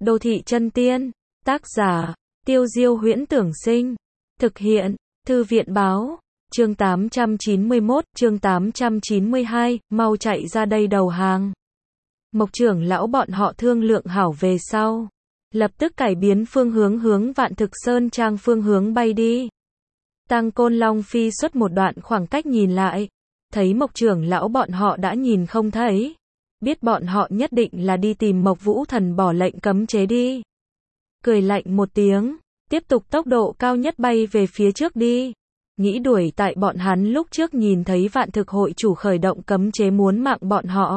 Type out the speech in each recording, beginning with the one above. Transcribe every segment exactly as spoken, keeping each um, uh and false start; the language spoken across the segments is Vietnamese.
Đô thị chân tiên, tác giả, Tiêu Diêu Huyễn Tưởng Sinh, thực hiện, Thư viện Báo, chương tám trăm chín mươi mốt, chương tám trăm chín mươi hai, mau chạy ra đây đầu hàng. Mộc trưởng lão bọn họ thương lượng hảo về sau, lập tức cải biến phương hướng hướng Vạn Thực Sơn Trang phương hướng bay đi. Tăng Côn Long phi xuất một đoạn khoảng cách nhìn lại, thấy Mộc trưởng lão bọn họ đã nhìn không thấy, biết bọn họ nhất định là đi tìm Mộc Vũ Thần bỏ lệnh cấm chế đi. Cười lạnh một tiếng, tiếp tục tốc độ cao nhất bay về phía trước đi, nghĩ đuổi tại bọn hắn lúc trước nhìn thấy Vạn Thực hội chủ khởi động cấm chế muốn mạng bọn họ.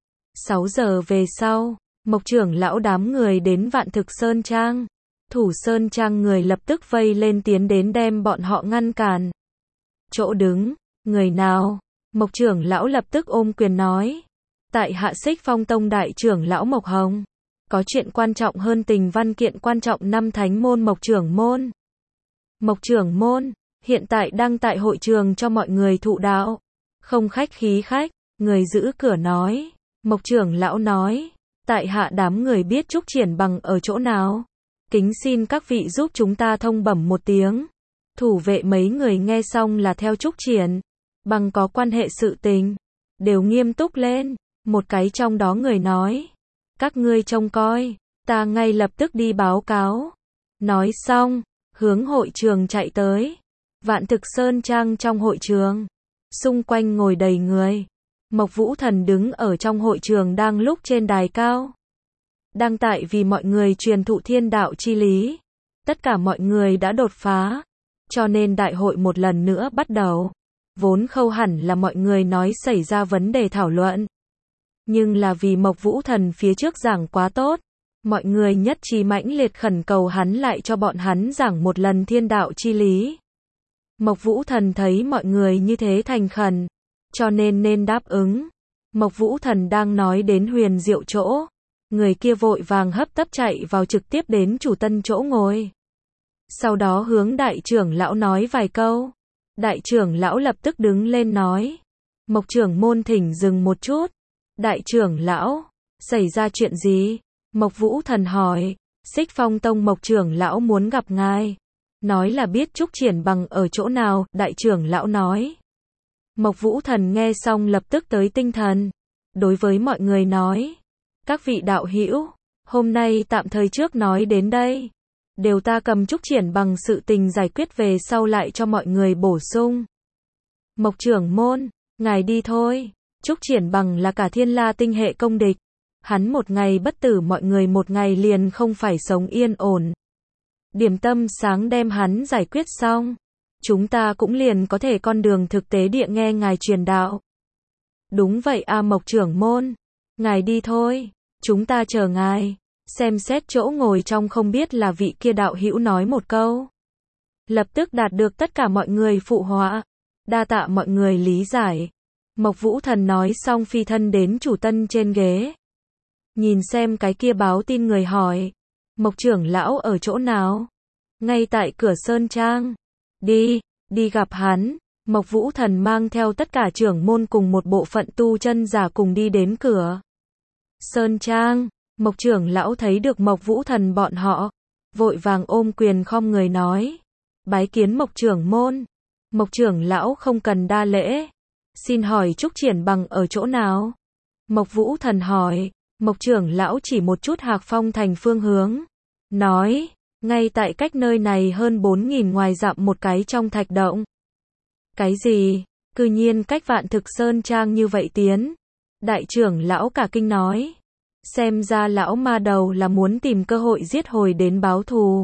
sáu giờ về sau, Mộc trưởng lão đám người đến Vạn Thực Sơn Trang. Thủ Sơn Trang người lập tức vây lên tiến đến đem bọn họ ngăn cản. Chỗ đứng, người nào? Mộc trưởng lão lập tức ôm quyền nói. Tại hạ Xích Phong Tông đại trưởng lão Mộc Hồng. Có chuyện quan trọng hơn tình văn kiện quan trọng năm thánh môn Mộc trưởng môn. Mộc trưởng môn, hiện tại đang tại hội trường cho mọi người thụ đạo. Không khách khí khách, người giữ cửa nói. Mộc trưởng lão nói. Tại hạ đám người biết Trúc Triển Bằng ở chỗ nào. Kính xin các vị giúp chúng ta thông bẩm một tiếng. Thủ vệ mấy người nghe xong là theo Trúc Triển Bằng có quan hệ sự tình, đều nghiêm túc lên. Một cái trong đó người nói, các ngươi trông coi, ta ngay lập tức đi báo cáo. Nói xong, hướng hội trường chạy tới. Vạn Thực Sơn Trang trong hội trường, xung quanh ngồi đầy người. Mộc Vũ Thần đứng ở trong hội trường đang lúc trên đài cao, đang tại vì mọi người truyền thụ thiên đạo chi lý. Tất cả mọi người đã đột phá, cho nên đại hội một lần nữa bắt đầu. Vốn khâu hẳn là mọi người nói xảy ra vấn đề thảo luận, nhưng là vì Mộc Vũ Thần phía trước giảng quá tốt, mọi người nhất trí mãnh liệt khẩn cầu hắn lại cho bọn hắn giảng một lần thiên đạo chi lý. Mộc Vũ Thần thấy mọi người như thế thành khẩn, cho nên nên đáp ứng. Mộc Vũ Thần đang nói đến huyền diệu chỗ, người kia vội vàng hấp tấp chạy vào trực tiếp đến chủ tân chỗ ngồi. Sau đó hướng đại trưởng lão nói vài câu. Đại trưởng lão lập tức đứng lên nói. Mộc trưởng môn thỉnh dừng một chút. Đại trưởng lão, xảy ra chuyện gì? Mộc Vũ Thần hỏi. Xích Phong Tông Mộc trưởng lão muốn gặp ngài. Nói là biết Trúc Triển Bằng ở chỗ nào, đại trưởng lão nói. Mộc Vũ Thần nghe xong lập tức tới tinh thần. Đối với mọi người nói. Các vị đạo hữu, hôm nay tạm thời trước nói đến đây. Đều ta cầm Trúc Triển Bằng sự tình giải quyết về sau lại cho mọi người bổ sung. Mộc trưởng môn, ngài đi thôi. Trúc Triển Bằng là cả Thiên La tinh hệ công địch. Hắn một ngày bất tử mọi người một ngày liền không phải sống yên ổn. Điểm tâm sáng đem hắn giải quyết xong, chúng ta cũng liền có thể con đường thực tế địa nghe ngài truyền đạo. Đúng vậy a Mộc trưởng môn, ngài đi thôi, chúng ta chờ ngài. Xem xét chỗ ngồi trong không biết là vị kia đạo hữu nói một câu. Lập tức đạt được tất cả mọi người phụ họa. Đa tạ mọi người lý giải. Mộc Vũ Thần nói xong phi thân đến chủ tân trên ghế. Nhìn xem cái kia báo tin người hỏi. Mộc trưởng lão ở chỗ nào? Ngay tại cửa Sơn Trang. Đi, đi gặp hắn. Mộc Vũ Thần mang theo tất cả trưởng môn cùng một bộ phận tu chân giả cùng đi đến cửa Sơn Trang. Mộc trưởng lão thấy được Mộc Vũ Thần bọn họ, vội vàng ôm quyền khom người nói. Bái kiến Mộc trưởng môn. Mộc trưởng lão không cần đa lễ. Xin hỏi Trúc Triển Bằng ở chỗ nào? Mộc Vũ Thần hỏi. Mộc trưởng lão chỉ một chút Hạc Phong thành phương hướng. Nói, ngay tại cách nơi này hơn bốn nghìn ngoài dặm một cái trong thạch động. Cái gì? Cư nhiên cách Vạn Thực Sơn Trang như vậy tiến. Đại trưởng lão cả kinh nói. Xem ra lão ma đầu là muốn tìm cơ hội giết hồi đến báo thù.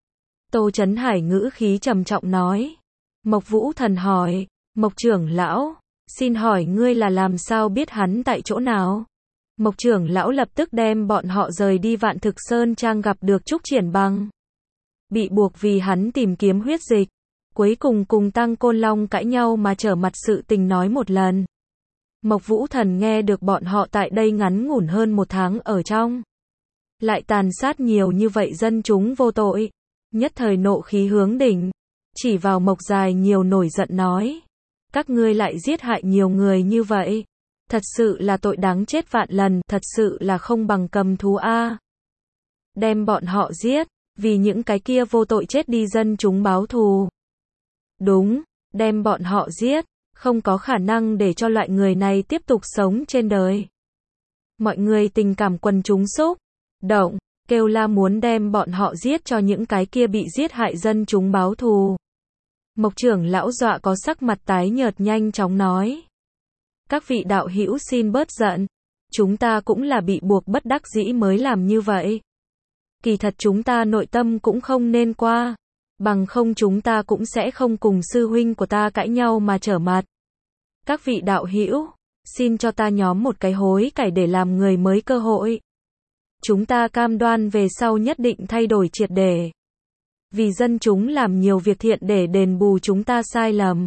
Tô Chấn Hải ngữ khí trầm trọng nói. Mộc Vũ Thần hỏi. Mộc trưởng lão, xin hỏi ngươi là làm sao biết hắn tại chỗ nào? Mộc trưởng lão lập tức đem bọn họ rời đi Vạn Thực Sơn Trang gặp được Trúc Triển Bằng. Bị buộc vì hắn tìm kiếm huyết dịch. Cuối cùng cùng Tăng Côn Long cãi nhau mà trở mặt sự tình nói một lần. Mộc Vũ Thần nghe được bọn họ tại đây ngắn ngủn hơn một tháng ở trong, lại tàn sát nhiều như vậy dân chúng vô tội. Nhất thời nộ khí hướng đỉnh, chỉ vào Mộc Dài nhiều nổi giận nói. Các ngươi lại giết hại nhiều người như vậy. Thật sự là tội đáng chết vạn lần, thật sự là không bằng cầm thú a. đem bọn họ giết, vì những cái kia vô tội chết đi dân chúng báo thù. Đúng, đem bọn họ giết, không có khả năng để cho loại người này tiếp tục sống trên đời. Mọi người tình cảm quần chúng xúc động, kêu la muốn đem bọn họ giết cho những cái kia bị giết hại dân chúng báo thù. Mộc trưởng lão dọa có sắc mặt tái nhợt nhanh chóng nói. Các vị đạo hữu xin bớt giận, chúng ta cũng là bị buộc bất đắc dĩ mới làm như vậy. Kỳ thật chúng ta nội tâm cũng không nên qua, bằng không chúng ta cũng sẽ không cùng sư huynh của ta cãi nhau mà trở mặt. Các vị đạo hữu, xin cho ta nhóm một cái hối cải để làm người mới cơ hội. Chúng ta cam đoan về sau nhất định thay đổi triệt để. Vì dân chúng làm nhiều việc thiện để đền bù chúng ta sai lầm.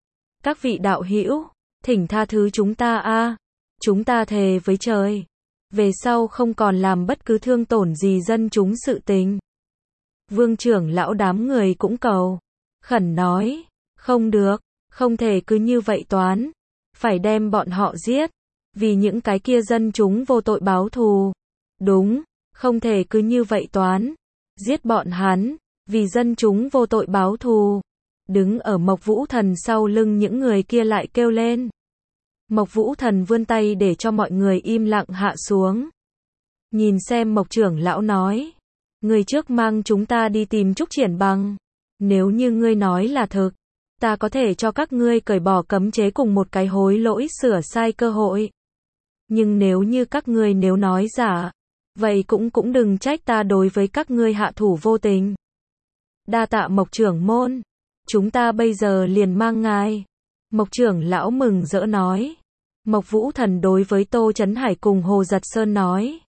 Các vị đạo hữu, thỉnh tha thứ chúng ta a, chúng ta thề với trời, về sau không còn làm bất cứ thương tổn gì dân chúng sự tình. Vương trưởng lão đám người cũng cầu khẩn nói, không được, không thể cứ như vậy toán, phải đem bọn họ giết, vì những cái kia dân chúng vô tội báo thù. Đúng, không thể cứ như vậy toán, giết bọn hắn, vì dân chúng vô tội báo thù. Đứng ở Mộc Vũ Thần sau lưng những người kia lại kêu lên. Mộc Vũ Thần vươn tay để cho mọi người im lặng hạ xuống. Nhìn xem Mộc trưởng lão nói, người trước mang chúng ta đi tìm Trúc Triển Bằng. Nếu như ngươi nói là thực, ta có thể cho các ngươi cởi bỏ cấm chế cùng một cái hối lỗi sửa sai cơ hội. Nhưng nếu như các ngươi nếu nói giả, vậy cũng cũng đừng trách ta đối với các ngươi hạ thủ vô tình. Đa tạ Mộc trưởng môn, chúng ta bây giờ liền mang ngài. Mộc trưởng lão mừng rỡ nói. Mộc Vũ Thần đối với Tô Chấn Hải cùng Hồ Giật Sơn nói.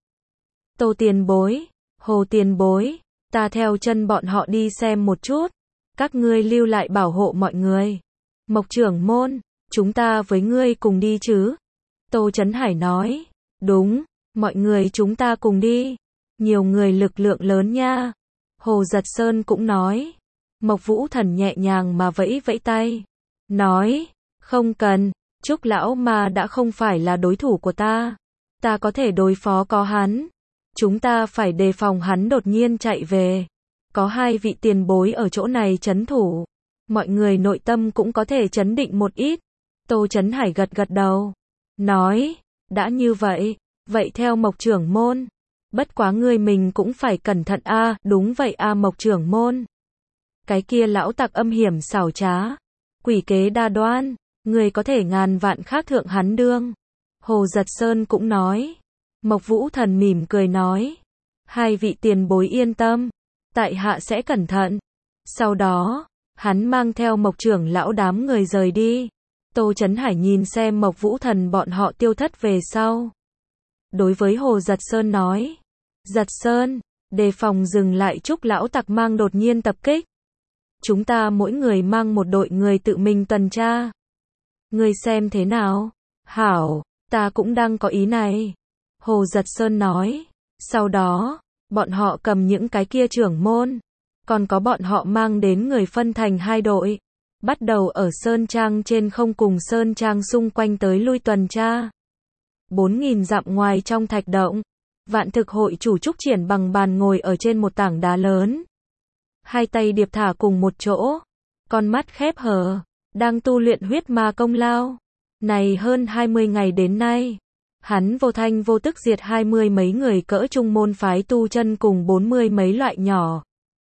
Tô tiền bối, Hồ tiền bối, ta theo chân bọn họ đi xem một chút. Các ngươi lưu lại bảo hộ mọi người. Mộc trưởng môn, chúng ta với ngươi cùng đi chứ? Tô Chấn Hải nói. Đúng, mọi người chúng ta cùng đi. Nhiều người lực lượng lớn nha. Hồ Giật Sơn cũng nói. Mộc Vũ Thần nhẹ nhàng mà vẫy vẫy tay. Nói, không cần, Trúc lão mà đã không phải là đối thủ của ta. Ta có thể đối phó có hắn. Chúng ta phải đề phòng hắn đột nhiên chạy về. Có hai vị tiền bối ở chỗ này trấn thủ. Mọi người nội tâm cũng có thể trấn định một ít. Tô Chấn Hải gật gật đầu. Nói, đã như vậy, vậy theo Mộc trưởng môn. Bất quá ngươi mình cũng phải cẩn thận a. À, đúng vậy a à, Mộc trưởng môn. Cái kia lão tặc âm hiểm xảo trá, quỷ kế đa đoan, người có thể ngàn vạn khác thượng hắn đương. Hồ Giật Sơn cũng nói. Mộc Vũ Thần mỉm cười nói. Hai vị tiền bối yên tâm, tại hạ sẽ cẩn thận. Sau đó, hắn mang theo Mộc trưởng lão đám người rời đi. Tô Chấn Hải nhìn xem Mộc Vũ Thần bọn họ tiêu thất về sau. Đối với Hồ Giật Sơn nói. Giật Sơn, đề phòng dừng lại Trúc lão tặc mang đột nhiên tập kích. Chúng ta mỗi người mang một đội người tự mình tuần tra. Ngươi xem thế nào? Hảo, ta cũng đang có ý này. Hồ Giật Sơn nói. Sau đó, bọn họ cầm những cái kia trưởng môn. Còn có bọn họ mang đến người phân thành hai đội. Bắt đầu ở Sơn Trang trên không cùng Sơn Trang xung quanh tới lui tuần tra. Bốn nghìn dặm ngoài trong thạch động. Vạn thực hội chủ Trúc Triển Bằng bàn ngồi ở trên một tảng đá lớn. Hai tay điệp thả cùng một chỗ. Con mắt khép hờ. Đang tu luyện huyết ma công lao. Này hơn hai mươi ngày đến nay. Hắn vô thanh vô tức diệt hai mươi mấy người cỡ trung môn phái tu chân cùng bốn mươi mấy loại nhỏ.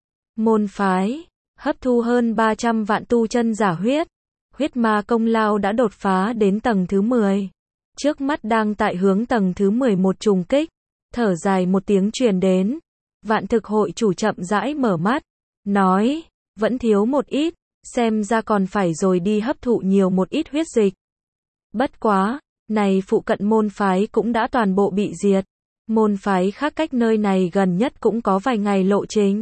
Môn phái. Hấp thu hơn ba trăm vạn tu chân giả huyết. Huyết ma công lao đã đột phá đến tầng thứ mười. Trước mắt đang tại hướng tầng thứ mười một trùng kích. Thở dài một tiếng truyền đến. Vạn thực hội chủ chậm rãi mở mắt. Nói, vẫn thiếu một ít, xem ra còn phải rồi đi hấp thụ nhiều một ít huyết dịch. Bất quá, này phụ cận môn phái cũng đã toàn bộ bị diệt. Môn phái khác cách nơi này gần nhất cũng có vài ngày lộ trình.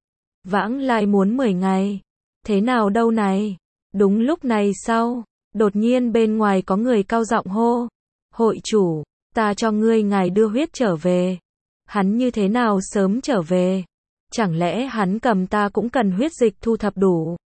Vãng lai muốn mười ngày. Thế nào đâu này? Đúng lúc này sau, đột nhiên bên ngoài có người cao giọng hô. Hội chủ, ta cho ngươi ngài đưa huyết trở về. Hắn như thế nào sớm trở về? Chẳng lẽ hắn cầm ta cũng cần huyết dịch thu thập đủ?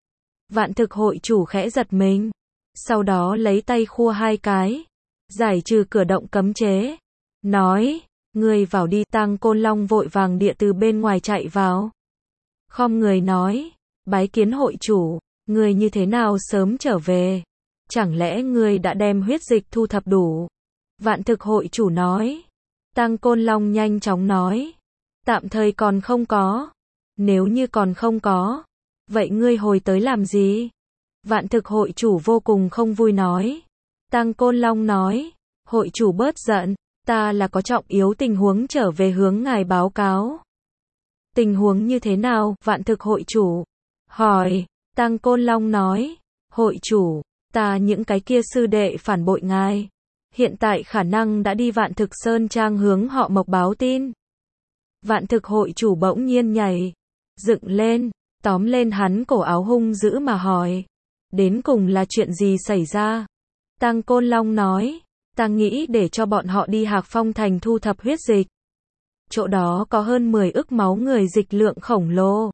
Vạn thực hội chủ khẽ giật mình. Sau đó lấy tay khua hai cái. Giải trừ cửa động cấm chế. Nói, Ngươi vào đi, Tang Côn Long vội vàng địa từ bên ngoài chạy vào. Khom người nói, bái kiến hội chủ, ngươi như thế nào sớm trở về? Chẳng lẽ ngươi đã đem huyết dịch thu thập đủ? Vạn thực hội chủ nói. Tang Côn Long nhanh chóng nói, tạm thời còn không có. Nếu như còn không có, vậy ngươi hồi tới làm gì? Vạn thực hội chủ vô cùng không vui nói. Tang Côn Long nói, hội chủ bớt giận, ta là có trọng yếu tình huống trở về hướng ngài báo cáo. Tình huống như thế nào? Vạn thực hội chủ hỏi. Tang Côn Long nói, hội chủ, ta những cái kia sư đệ phản bội ngài, hiện tại khả năng đã đi Vạn Thực Sơn Trang hướng họ Mộc báo tin. Vạn thực hội chủ bỗng nhiên nhảy dựng lên, tóm lên hắn cổ áo hung dữ mà hỏi, đến cùng là chuyện gì xảy ra? Tang Côn Long nói, ta nghĩ để cho bọn họ đi Hạc Phong Thành thu thập huyết dịch. Chỗ đó có hơn mười ức máu người dịch lượng khổng lồ,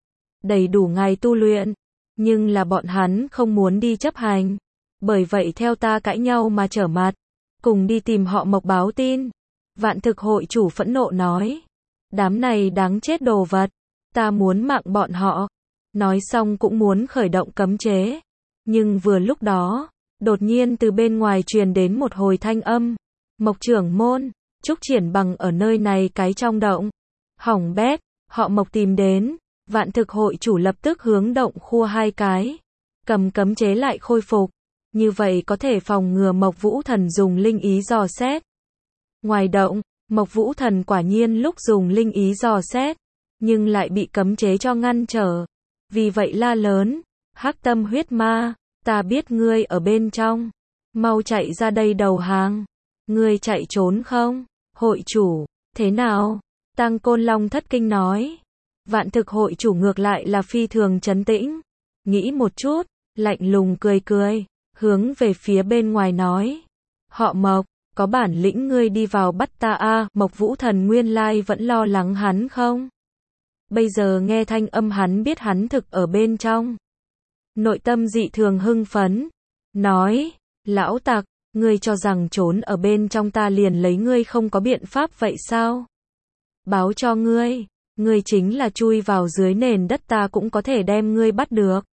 đầy đủ ngài tu luyện, nhưng là bọn hắn không muốn đi chấp hành, bởi vậy theo ta cãi nhau mà trở mặt, cùng đi tìm họ Mộc báo tin. Vạn thực hội chủ phẫn nộ nói, đám này đáng chết đồ vật, ta muốn mạng bọn họ. Nói xong cũng muốn khởi động cấm chế, nhưng vừa lúc đó, đột nhiên từ bên ngoài truyền đến một hồi thanh âm, Mộc trưởng môn, Trúc Triển Bằng ở nơi này cái trong động. Hỏng bét, họ Mộc tìm đến. Vạn thực hội chủ lập tức hướng động khua hai cái, cầm cấm chế lại khôi phục, như vậy có thể phòng ngừa Mộc Vũ Thần dùng linh ý dò xét. Ngoài động, Mộc Vũ Thần quả nhiên lúc dùng linh ý dò xét, nhưng lại bị cấm chế cho ngăn trở, vì vậy la lớn, Hắc Tâm huyết ma, ta biết ngươi ở bên trong, mau chạy ra đây đầu hàng. Ngươi chạy trốn không? Hội chủ, thế nào? Tang Côn Long thất kinh nói. Vạn thực hội chủ ngược lại là phi thường trấn tĩnh, nghĩ một chút, lạnh lùng cười cười, hướng về phía bên ngoài nói, họ Mộc, có bản lĩnh ngươi đi vào bắt ta a. Mộc Vũ Thần nguyên lai vẫn lo lắng hắn không? Bây giờ nghe thanh âm hắn biết hắn thực ở bên trong, nội tâm dị thường hưng phấn, nói, lão tặc, ngươi cho rằng trốn ở bên trong ta liền lấy ngươi không có biện pháp vậy sao? Báo cho ngươi, ngươi chính là chui vào dưới nền đất ta cũng có thể đem ngươi bắt được.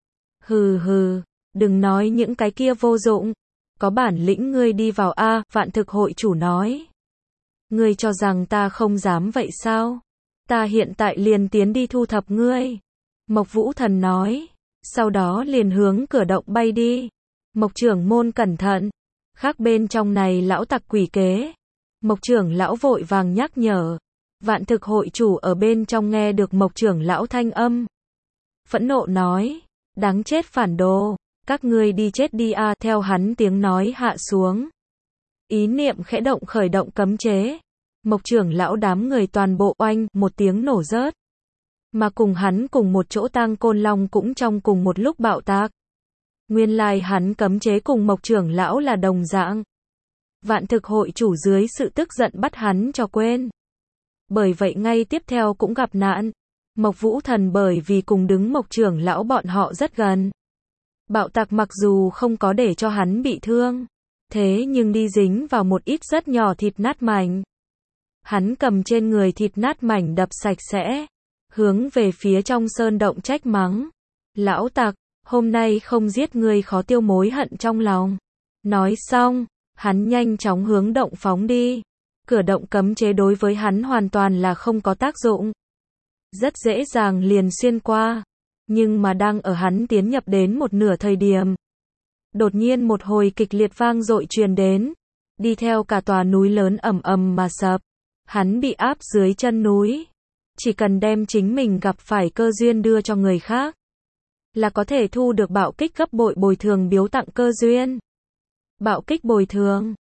Hừ hừ, đừng nói những cái kia vô dụng, có bản lĩnh ngươi đi vào a. Vạn thực hội chủ nói. Ngươi cho rằng ta không dám vậy sao? Ta hiện tại liền tiến đi thu thập ngươi. Mộc Vũ Thần nói, sau đó liền hướng cửa động bay đi. Mộc trưởng môn cẩn thận, khác bên trong này lão tặc quỷ kế. Mộc trưởng lão vội vàng nhắc nhở. Vạn thực hội chủ ở bên trong nghe được Mộc trưởng lão thanh âm, phẫn nộ nói, đáng chết phản đồ, các ngươi đi chết đi a. Theo hắn tiếng nói hạ xuống, ý niệm khẽ động khởi động cấm chế, Mộc trưởng lão đám người toàn bộ oanh một tiếng nổ rớt, mà cùng hắn cùng một chỗ Tang Côn Long cũng trong cùng một lúc bạo tạc. Nguyên lai hắn cấm chế cùng Mộc trưởng lão là đồng dạng. Vạn thực hội chủ dưới sự tức giận bắt hắn cho quên. Bởi vậy ngay tiếp theo cũng gặp nạn. Mộc Vũ Thần bởi vì cùng đứng Mộc trưởng lão bọn họ rất gần. Bạo tạc mặc dù không có để cho hắn bị thương, thế nhưng đi dính vào một ít rất nhỏ thịt nát mảnh. Hắn cầm trên người thịt nát mảnh đập sạch sẽ, hướng về phía trong sơn động trách mắng. Lão tặc, hôm nay không giết ngươi khó tiêu mối hận trong lòng. Nói xong, hắn nhanh chóng hướng động phóng đi. Cửa động cấm chế đối với hắn hoàn toàn là không có tác dụng. Rất dễ dàng liền xuyên qua. Nhưng mà đang ở hắn tiến nhập đến một nửa thời điểm, đột nhiên một hồi kịch liệt vang dội truyền đến, đi theo cả tòa núi lớn ầm ầm mà sập. Hắn bị áp dưới chân núi. Chỉ cần đem chính mình gặp phải cơ duyên đưa cho người khác, là có thể thu được bạo kích gấp bội bồi thường biếu tặng cơ duyên. Bạo kích bồi thường